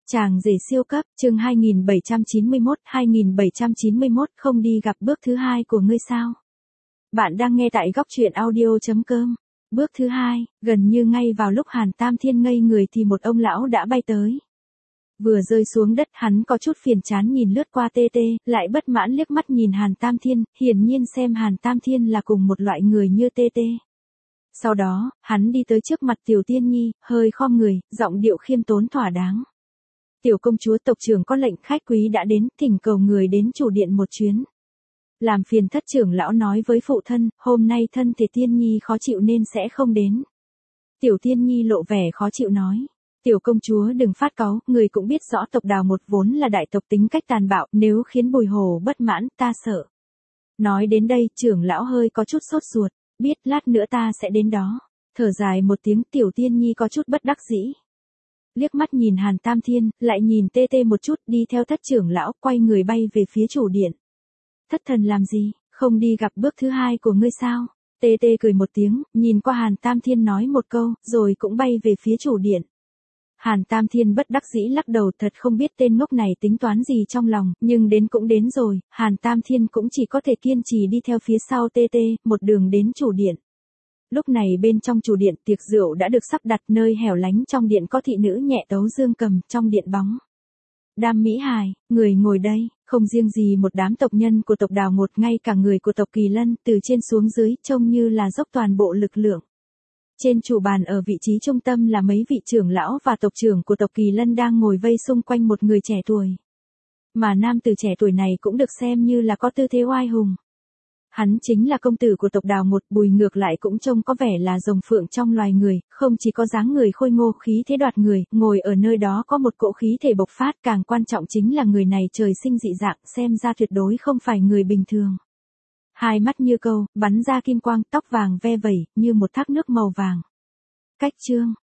Chàng rể siêu cấp, chương 2791 không đi gặp bước thứ hai của ngươi sao? Bạn đang nghe tại góc truyện audio.com. Bước thứ hai, gần như ngay vào lúc Hàn Tam Thiên ngây người thì một ông lão đã bay tới. Vừa rơi xuống đất hắn có chút phiền chán nhìn lướt qua TT, lại bất mãn liếc mắt nhìn Hàn Tam Thiên, hiển nhiên xem Hàn Tam Thiên là cùng một loại người như TT. Sau đó, hắn đi tới trước mặt Tiểu Tiên Nhi, hơi khom người, giọng điệu khiêm tốn thỏa đáng. Tiểu công chúa tộc trưởng có lệnh khách quý đã đến, thỉnh cầu người đến chủ điện một chuyến. Làm phiền thất trưởng lão nói với phụ thân, hôm nay thân thể Tiên Nhi khó chịu nên sẽ không đến. Tiểu Tiên Nhi lộ vẻ khó chịu nói. Tiểu công chúa đừng phát cáu, người cũng biết rõ tộc Đào một vốn là đại tộc tính cách tàn bạo, nếu khiến Bùi Hổ bất mãn, ta sợ. Nói đến đây, trưởng lão hơi có chút sốt ruột, biết lát nữa ta sẽ đến đó. Thở dài một tiếng, Tiểu Tiên Nhi có chút bất đắc dĩ. Liếc mắt nhìn Hàn Tam Thiên, lại nhìn TT một chút, đi theo thất trưởng lão, quay người bay về phía chủ điện. Thất thần làm gì, không đi gặp bước thứ hai của ngươi sao? TT cười một tiếng, nhìn qua Hàn Tam Thiên nói một câu, rồi cũng bay về phía chủ điện. Hàn Tam Thiên bất đắc dĩ lắc đầu, thật không biết tên ngốc này tính toán gì trong lòng, nhưng đến cũng đến rồi, Hàn Tam Thiên cũng chỉ có thể kiên trì đi theo phía sau TT, một đường đến chủ điện. Lúc này bên trong chủ điện tiệc rượu đã được sắp đặt, nơi hẻo lánh trong điện có thị nữ nhẹ tấu dương cầm, trong điện bóng. Đam mỹ hài, người ngồi đây, không riêng gì một đám tộc nhân của tộc Đào một, ngay cả người của tộc Kỳ Lân, từ trên xuống dưới, trông như là dốc toàn bộ lực lượng. Trên chủ bàn ở vị trí trung tâm là mấy vị trưởng lão và tộc trưởng của tộc Kỳ Lân đang ngồi vây xung quanh một người trẻ tuổi. Mà nam tử trẻ tuổi này cũng được xem như là có tư thế oai hùng. Hắn chính là công tử của tộc Đào một, Bùi, ngược lại cũng trông có vẻ là rồng phượng trong loài người, không chỉ có dáng người khôi ngô khí thế đoạt người, ngồi ở nơi đó có một cỗ khí thể bộc phát, càng quan trọng chính là người này trời sinh dị dạng, xem ra tuyệt đối không phải người bình thường. Hai mắt như câu, bắn ra kim quang, tóc vàng ve vẩy, như một thác nước màu vàng. Cách chương,